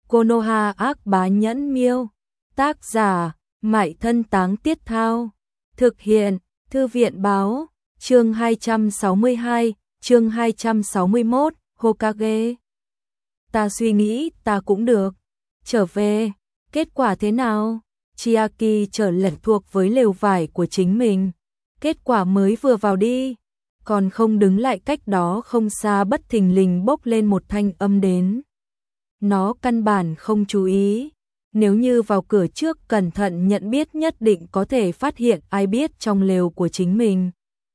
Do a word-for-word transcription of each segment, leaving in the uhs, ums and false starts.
Konoha ác bá nhẫn miêu. Tác giả, Mại Thân Táng Tiết Thao. Thực hiện, Thư viện báo. Chương hai trăm sáu mươi hai, chương hai trăm sáu mươi mốt, Hokage. Ta suy nghĩ, ta cũng được. Trở về, kết quả thế nào? Chiaki trở lẩn thuộc với lều vải của chính mình. Kết quả mới vừa vào đi, còn không đứng lại cách đó không xa bất thình lình bốc lên một thanh âm đến. Nó căn bản không chú ý. Nếu như vào cửa trước cẩn thận nhận biết nhất định có thể phát hiện ai biết trong lều của chính mình.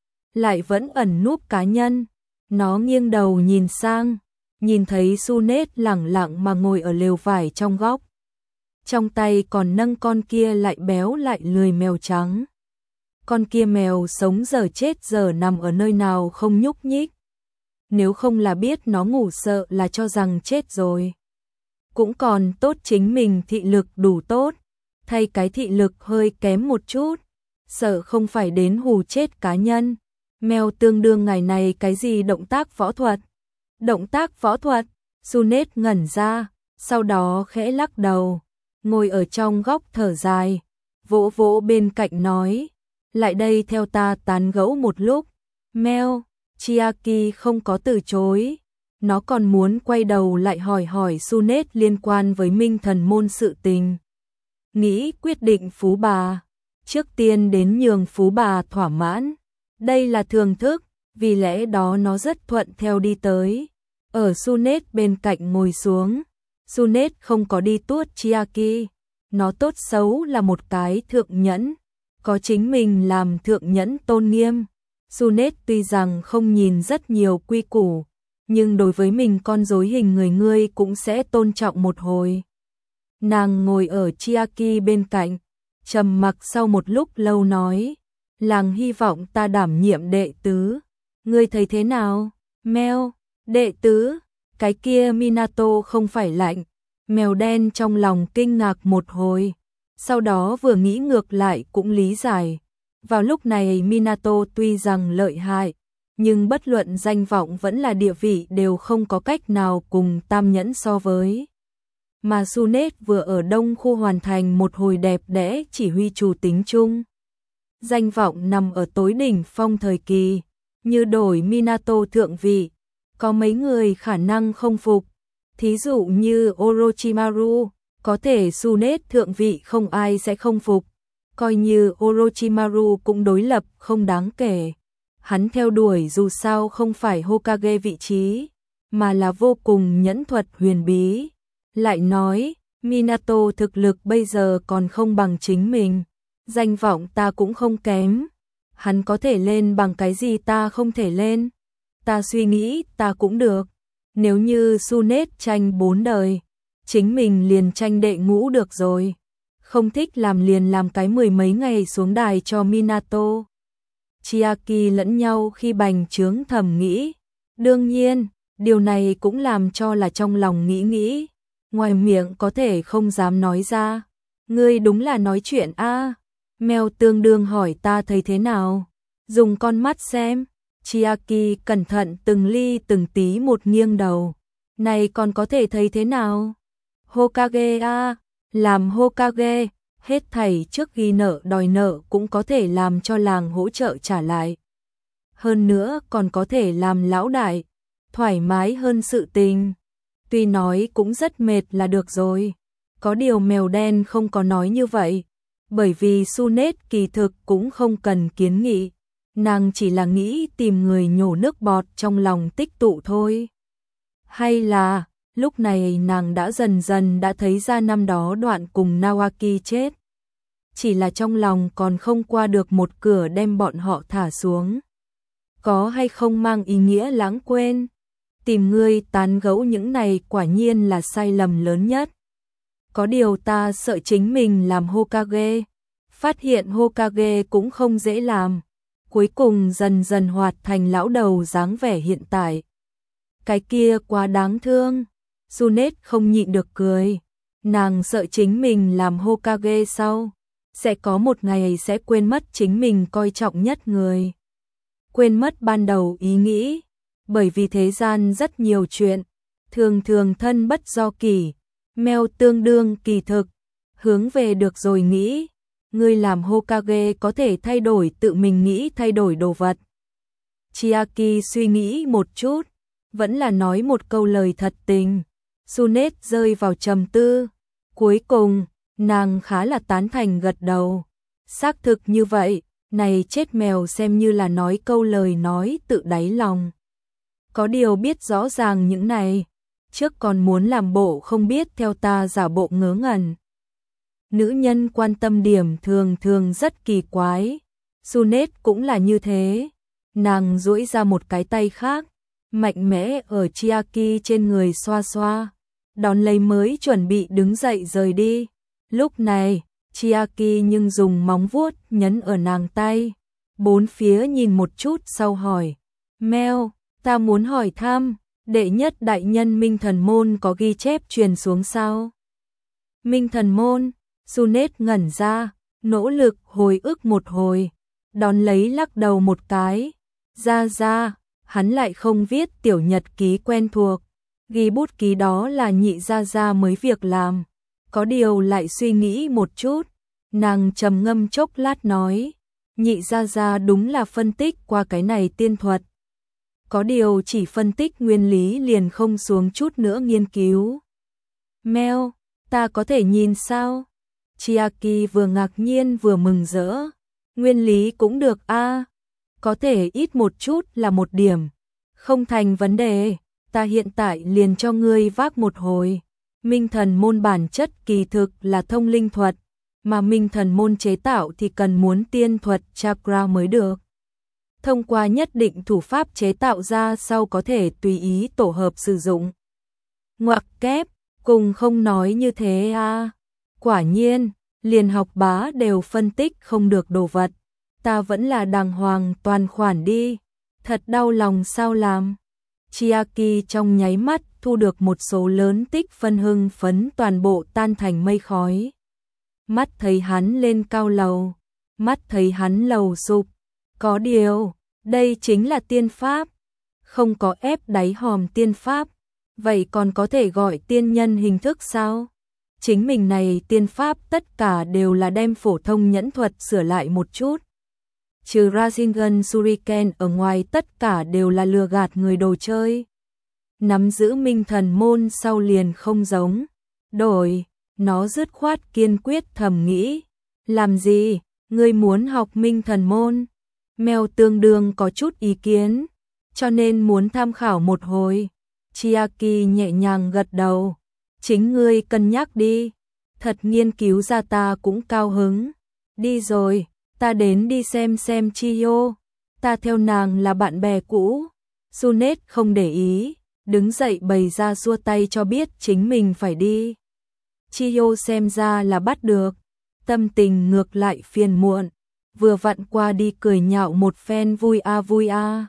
Lại vẫn ẩn núp cá nhân. Nó nghiêng đầu nhìn sang, nhìn thấy Tsunade lẳng lặng mà ngồi ở lều vải trong góc. Trong tay còn nâng con kia lại béo lại lười mèo trắng. Con kia mèo sống giờ chết giờ nằm ở nơi nào không nhúc nhích. Nếu không là biết nó ngủ sợ là cho rằng chết rồi. Cũng còn tốt chính mình thị lực đủ tốt, thay cái thị lực hơi kém một chút, sợ không phải đến hù chết cá nhân. Mèo tương đương ngày này cái gì động tác võ thuật? Động tác võ thuật? Tsunade ngẩn ra, sau đó khẽ lắc đầu, ngồi ở trong góc thở dài, vỗ vỗ bên cạnh nói, lại đây theo ta tán gẫu một lúc. Mèo, Chiaki không có từ chối. Nó còn muốn quay đầu lại hỏi hỏi Tsunade liên quan với Minh Thần môn sự tình. Nghĩ quyết định phú bà, trước tiên đến nhường phú bà thỏa mãn. Đây là thường thức, vì lẽ đó nó rất thuận theo đi tới. Ở Tsunade bên cạnh ngồi xuống. Tsunade không có đi tuốt Chiaki. Nó tốt xấu là một cái thượng nhẫn, có chính mình làm thượng nhẫn tôn nghiêm. Tsunade tuy rằng không nhìn rất nhiều quy củ, nhưng đối với mình con rối hình người ngươi cũng sẽ tôn trọng một hồi. Nàng ngồi ở Chiaki bên cạnh, trầm mặc sau một lúc lâu nói, làng hy vọng ta đảm nhiệm đệ tứ. Ngươi thấy thế nào? Mèo, đệ tứ, cái kia Minato không phải lạnh. Mèo đen trong lòng kinh ngạc một hồi, sau đó vừa nghĩ ngược lại cũng lý giải. Vào lúc này Minato tuy rằng lợi hại, nhưng bất luận danh vọng vẫn là địa vị đều không có cách nào cùng tam nhẫn so với. Mà Tsunade vừa ở Đông khu hoàn thành một hồi đẹp đẽ chỉ huy chủ tính chung. Danh vọng nằm ở tối đỉnh phong thời kỳ, như đổi Minato thượng vị, có mấy người khả năng không phục. Thí dụ như Orochimaru, có thể Tsunade thượng vị không ai sẽ không phục. Coi như Orochimaru cũng đối lập không đáng kể. Hắn theo đuổi dù sao không phải Hokage vị trí, mà là vô cùng nhẫn thuật huyền bí. Lại nói, Minato thực lực bây giờ còn không bằng chính mình, danh vọng ta cũng không kém. Hắn có thể lên bằng cái gì ta không thể lên? Ta suy nghĩ ta cũng được. Nếu như Tsunade tranh bốn đời, chính mình liền tranh đệ ngũ được rồi. Không thích làm liền làm cái mười mấy ngày xuống đài cho Minato. Chiaki lẫn nhau khi bành trướng thầm nghĩ. Đương nhiên, điều này cũng làm cho là trong lòng nghĩ nghĩ. Ngoài miệng có thể không dám nói ra. Ngươi đúng là nói chuyện a. Mèo tương đương hỏi ta thấy thế nào. Dùng con mắt xem. Chiaki cẩn thận từng ly từng tí một nghiêng đầu. Này còn có thể thấy thế nào? Hokage a, làm Hokage, hết thảy trước ghi nợ đòi nợ cũng có thể làm cho làng hỗ trợ trả lại. Hơn nữa còn có thể làm lão đại, thoải mái hơn sự tình. Tuy nói cũng rất mệt là được rồi. Có điều mèo đen không có nói như vậy, bởi vì Tsunade kỳ thực cũng không cần kiến nghị. Nàng chỉ là nghĩ tìm người nhổ nước bọt trong lòng tích tụ thôi. Hay là, lúc này nàng đã dần dần đã thấy ra năm đó đoạn cùng Nawaki chết. Chỉ là trong lòng còn không qua được một cửa đem bọn họ thả xuống. Có hay không mang ý nghĩa lãng quên. Tìm ngươi tán gẫu những này quả nhiên là sai lầm lớn nhất. Có điều ta sợ chính mình làm Hokage. Phát hiện Hokage cũng không dễ làm. Cuối cùng dần dần hoạt thành lão đầu dáng vẻ hiện tại. Cái kia quá đáng thương. Tsunade không nhịn được cười. Nàng sợ chính mình làm Hokage sau, sẽ có một ngày sẽ quên mất chính mình coi trọng nhất người. Quên mất ban đầu ý nghĩ. Bởi vì thế gian rất nhiều chuyện, thường thường thân bất do kỷ. Mèo tương đương kỳ thực, hướng về được rồi nghĩ, ngươi làm Hokage có thể thay đổi tự mình nghĩ thay đổi đồ vật. Chiaki suy nghĩ một chút, vẫn là nói một câu lời thật tình. Sunet rơi vào trầm tư, cuối cùng, nàng khá là tán thành gật đầu. Xác thực như vậy, này chết mèo xem như là nói câu lời nói tự đáy lòng. Có điều biết rõ ràng những này, trước còn muốn làm bộ không biết theo ta giả bộ ngớ ngẩn. Nữ nhân quan tâm điểm thường thường rất kỳ quái, Sunet cũng là như thế. Nàng duỗi ra một cái tay khác, mạnh mẽ ở Chiaki trên người xoa xoa, đón lấy mới chuẩn bị đứng dậy rời đi. Lúc này, Chiaki nhưng dùng móng vuốt nhấn ở nàng tay, bốn phía nhìn một chút sau hỏi, Mèo, ta muốn hỏi thăm, đệ nhất đại nhân Minh Thần Môn có ghi chép truyền xuống sao? Minh Thần Môn, Sunet ngẩn ra, nỗ lực hồi ức một hồi, đón lấy lắc đầu một cái, ra ra, hắn lại không viết tiểu nhật ký quen thuộc, ghi bút ký đó là nhị gia gia mới việc làm. Có điều lại suy nghĩ một chút, nàng trầm ngâm chốc lát nói, nhị gia gia đúng là phân tích qua cái này tiên thuật. Có điều chỉ phân tích nguyên lý liền không xuống chút nữa nghiên cứu. Mèo, ta có thể nhìn sao? Chiaki vừa ngạc nhiên vừa mừng rỡ. Nguyên lý cũng được a, có thể ít một chút là một điểm. Không thành vấn đề, ta hiện tại liền cho ngươi vác một hồi. Minh Thần Môn bản chất kỳ thực là thông linh thuật, mà Minh Thần Môn chế tạo thì cần muốn tiên thuật chakra mới được. Thông qua nhất định thủ pháp chế tạo ra sau có thể tùy ý tổ hợp sử dụng. Ngoặc kép, cùng không nói như thế a. Quả nhiên, liền học bá đều phân tích không được đồ vật. Ta vẫn là đàng hoàng toàn khoản đi. Thật đau lòng sao làm. Chiaki trong nháy mắt thu được một số lớn tích phân hưng phấn toàn bộ tan thành mây khói. Mắt thấy hắn lên cao lầu, mắt thấy hắn lầu sụp. Có điều, đây chính là tiên pháp, không có ép đáy hòm tiên pháp, vậy còn có thể gọi tiên nhân hình thức sao? Chính mình này tiên pháp tất cả đều là đem phổ thông nhẫn thuật sửa lại một chút. Trừ Rasengan Shuriken ở ngoài tất cả đều là lừa gạt người đồ chơi. Nắm giữ Minh Thần Môn sau liền không giống. Đổi, nó dứt khoát kiên quyết thầm nghĩ. Làm gì, ngươi muốn học Minh Thần Môn? Mèo tương đương có chút ý kiến, cho nên muốn tham khảo một hồi. Chiaki nhẹ nhàng gật đầu. Chính ngươi cân nhắc đi. Thật nghiên cứu ra ta cũng cao hứng. Đi rồi, ta đến đi xem xem Chiyo. Ta theo nàng là bạn bè cũ. Sunet không để ý, đứng dậy bày ra xua tay cho biết chính mình phải đi. Chiyo xem ra là bắt được, tâm tình ngược lại phiền muộn, vừa vặn qua đi cười nhạo một phen vui a vui a.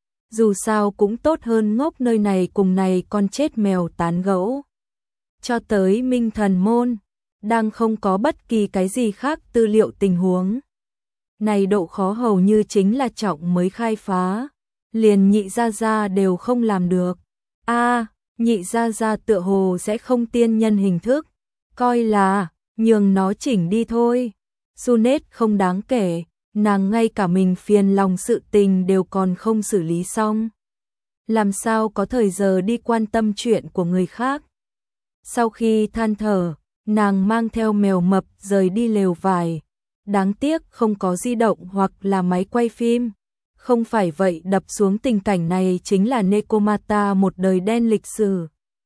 Dù sao cũng tốt hơn ngốc nơi này cùng này con chết mèo tán gẫu. Cho tới Minh Thần Môn, đang không có bất kỳ cái gì khác tư liệu tình huống. Này độ khó hầu như chính là trọng mới khai phá, liền nhị gia gia đều không làm được. A, nhị gia gia tựa hồ sẽ không tiên nhân hình thức, coi là nhường nó chỉnh đi thôi. Sunet không đáng kể, nàng ngay cả mình phiền lòng sự tình đều còn không xử lý xong. Làm sao có thời giờ đi quan tâm chuyện của người khác. Sau khi than thở, nàng mang theo mèo mập rời đi lều vải. Đáng tiếc không có di động hoặc là máy quay phim. Không phải vậy đập xuống tình cảnh này chính là Nekomata một đời đen lịch sử.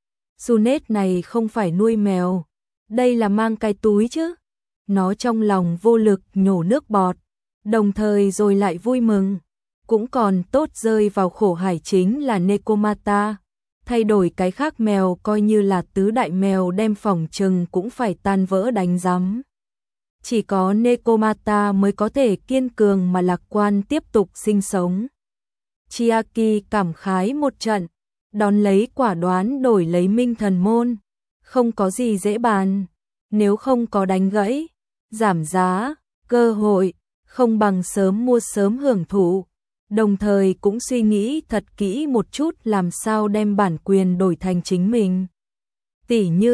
Sunet này không phải nuôi mèo, đây là mang cái túi chứ. Nó trong lòng vô lực nhổ nước bọt, đồng thời rồi lại vui mừng. Cũng còn tốt rơi vào khổ hải chính là Nekomata. Thay đổi cái khác mèo coi như là tứ đại mèo đem phòng trừng cũng phải tan vỡ đánh rắm. Chỉ có Nekomata mới có thể kiên cường mà lạc quan tiếp tục sinh sống. Chiaki cảm khái một trận, đón lấy quả đoán đổi lấy Minh Thần Môn. Không có gì dễ bàn, nếu không có đánh gãy, giảm giá, cơ hội, không bằng sớm mua sớm hưởng thụ. Đồng thời cũng suy nghĩ thật kỹ một chút làm sao đem bản quyền đổi thành chính mình. Tỉ như,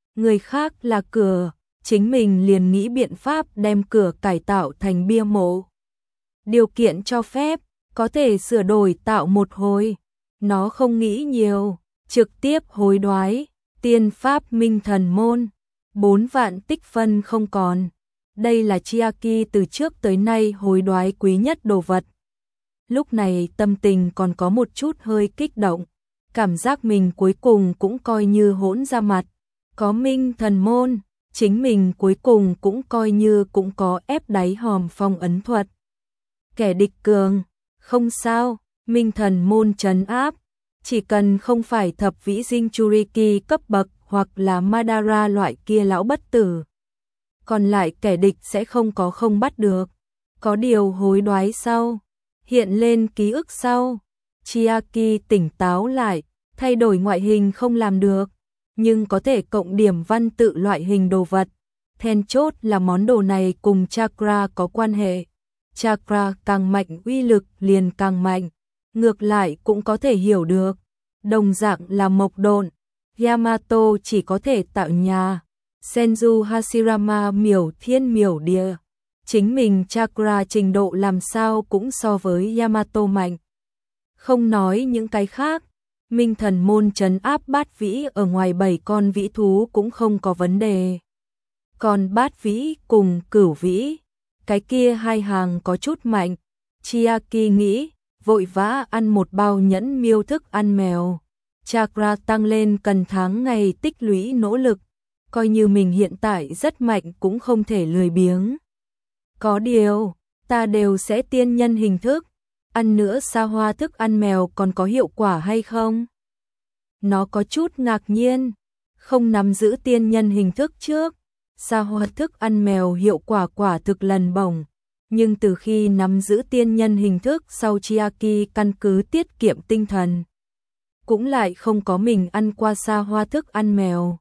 người khác là cửa, chính mình liền nghĩ biện pháp đem cửa cải tạo thành bia mộ. Điều kiện cho phép, có thể sửa đổi tạo một hồi. Nó không nghĩ nhiều, trực tiếp hối đoái, tiên pháp minh thần môn, bốn vạn tích phân không còn. Đây là Chiaki từ trước tới nay hối đoái quý nhất đồ vật. Lúc này tâm tình còn có một chút hơi kích động, cảm giác mình cuối cùng cũng coi như hỗn ra mặt. Có minh thần môn, chính mình cuối cùng cũng coi như cũng có ép đáy hòm phong ấn thuật. Kẻ địch cường, không sao, minh thần môn trấn áp, chỉ cần không phải thập vĩ dinh Churiki cấp bậc hoặc là Madara loại kia lão bất tử. Còn lại kẻ địch sẽ không có không bắt được. Có điều hối đoái sau, hiện lên ký ức sau, Chiaki tỉnh táo lại, thay đổi ngoại hình không làm được, nhưng có thể cộng điểm văn tự loại hình đồ vật. Then chốt là món đồ này cùng chakra có quan hệ. Chakra càng mạnh uy lực liền càng mạnh, ngược lại cũng có thể hiểu được. Đồng dạng là mộc độn, Yamato chỉ có thể tạo nhà, Senju Hashirama miểu thiên miểu địa. Chính mình chakra trình độ làm sao cũng so với Yamato mạnh. Không nói những cái khác, minh thần môn trấn áp bát vĩ ở ngoài bảy con vĩ thú cũng không có vấn đề. Còn bát vĩ cùng cửu vĩ, cái kia hai hàng có chút mạnh. Chiaki nghĩ, vội vã ăn một bao nhẫn miêu thức ăn mèo. Chakra tăng lên cần tháng ngày tích lũy nỗ lực, coi như mình hiện tại rất mạnh cũng không thể lười biếng. Có điều, ta đều sẽ tiên nhân hình thức, ăn nữa xa hoa thức ăn mèo còn có hiệu quả hay không? Nó có chút ngạc nhiên, không nắm giữ tiên nhân hình thức trước, xa hoa thức ăn mèo hiệu quả quả thực lần bổng, nhưng từ khi nắm giữ tiên nhân hình thức sau Chiaki căn cứ tiết kiệm tinh thần, cũng lại không có mình ăn qua xa hoa thức ăn mèo.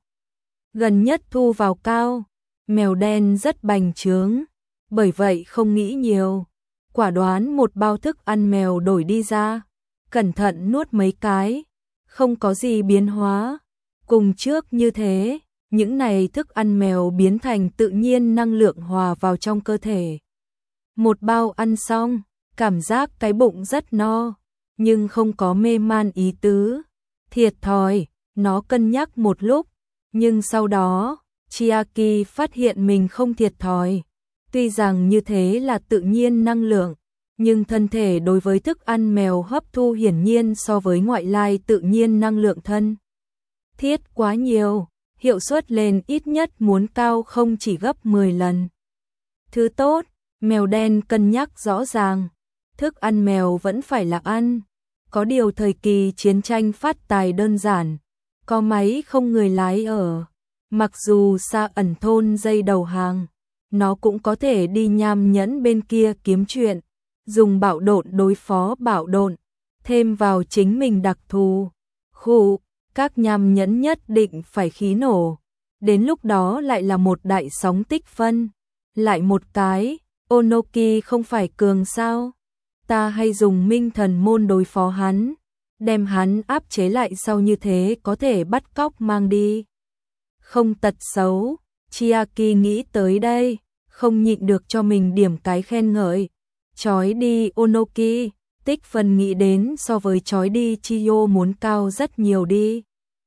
Gần nhất thu vào cao, mèo đen rất bành trướng, bởi vậy không nghĩ nhiều, quả đoán một bao thức ăn mèo đổi đi ra, cẩn thận nuốt mấy cái, không có gì biến hóa. Cùng trước như thế, những này thức ăn mèo biến thành tự nhiên năng lượng hòa vào trong cơ thể. Một bao ăn xong, cảm giác cái bụng rất no, nhưng không có mê man ý tứ. Thiệt thòi, nó cân nhắc một lúc, nhưng sau đó, Chiaki phát hiện mình không thiệt thòi. Tuy rằng như thế là tự nhiên năng lượng, nhưng thân thể đối với thức ăn mèo hấp thu hiển nhiên so với ngoại lai tự nhiên năng lượng thân thiết quá nhiều, hiệu suất lên ít nhất muốn cao không chỉ gấp mười lần. Thứ tốt, mèo đen cân nhắc rõ ràng, thức ăn mèo vẫn phải là ăn. Có điều thời kỳ chiến tranh phát tài đơn giản, có máy không người lái ở, mặc dù xa ẩn thôn dây đầu hàng, nó cũng có thể đi nham nhẫn bên kia kiếm chuyện, dùng bạo độn đối phó bạo độn, thêm vào chính mình đặc thù. Khụ, các nham nhẫn nhất định phải khí nổ, đến lúc đó lại là một đại sóng tích phân, lại một cái, Onoki không phải cường sao? Ta hay dùng minh thần môn đối phó hắn, đem hắn áp chế lại sau như thế có thể bắt cóc mang đi. Không tật xấu, Chiaki nghĩ tới đây, không nhịn được cho mình điểm cái khen ngợi. Chói đi Onoki, tích phân nghĩ đến so với chói đi Chiyo muốn cao rất nhiều đi.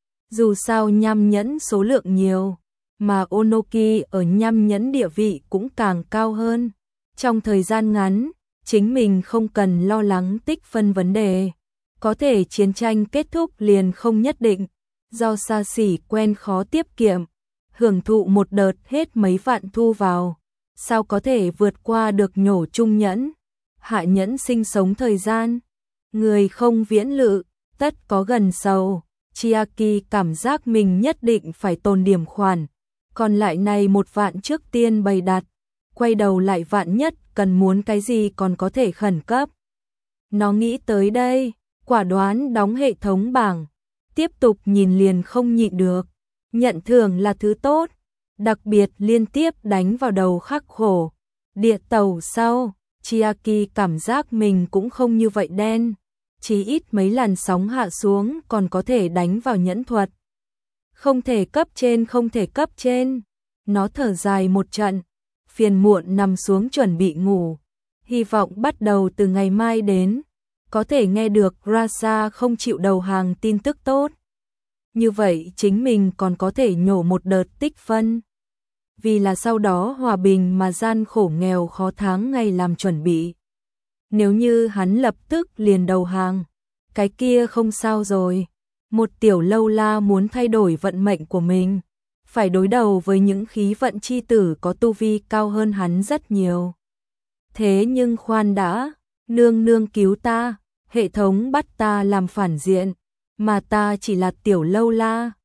Dù sao nham nhẫn số lượng nhiều, mà Onoki ở nham nhẫn địa vị cũng càng cao hơn. Trong thời gian ngắn, chính mình không cần lo lắng tích phân vấn đề, có thể chiến tranh kết thúc liền không nhất định, do xa xỉ quen khó tiết kiệm, hưởng thụ một đợt hết mấy vạn thu vào, sao có thể vượt qua được nhổ trung nhẫn, hạ nhẫn sinh sống thời gian, người không viễn lự, tất có gần sầu. Chiaki cảm giác mình nhất định phải tồn điểm khoản, còn lại này một vạn trước tiên bày đặt, quay đầu lại vạn nhất cần muốn cái gì còn có thể khẩn cấp. Nó nghĩ tới đây, quả đoán đóng hệ thống bảng, tiếp tục nhìn liền không nhịn được, nhận thưởng là thứ tốt, đặc biệt liên tiếp đánh vào đầu khắc khổ. Địa tàu sau, Chiaki cảm giác mình cũng không như vậy đen, chỉ ít mấy làn sóng hạ xuống còn có thể đánh vào nhẫn thuật. Không thể cấp trên, không thể cấp trên. Nó thở dài một trận, phiền muộn nằm xuống chuẩn bị ngủ. Hy vọng bắt đầu từ ngày mai đến, có thể nghe được Rasa không chịu đầu hàng tin tức tốt. Như vậy chính mình còn có thể nhổ một đợt tích phân. Vì là sau đó hòa bình mà gian khổ nghèo khó tháng ngày làm chuẩn bị. Nếu như hắn lập tức liền đầu hàng, cái kia không sao rồi. Một tiểu lâu la muốn thay đổi vận mệnh của mình, phải đối đầu với những khí vận chi tử có tu vi cao hơn hắn rất nhiều. Thế nhưng khoan đã, nương nương cứu ta, hệ thống bắt ta làm phản diện, mà ta chỉ là tiểu lâu la.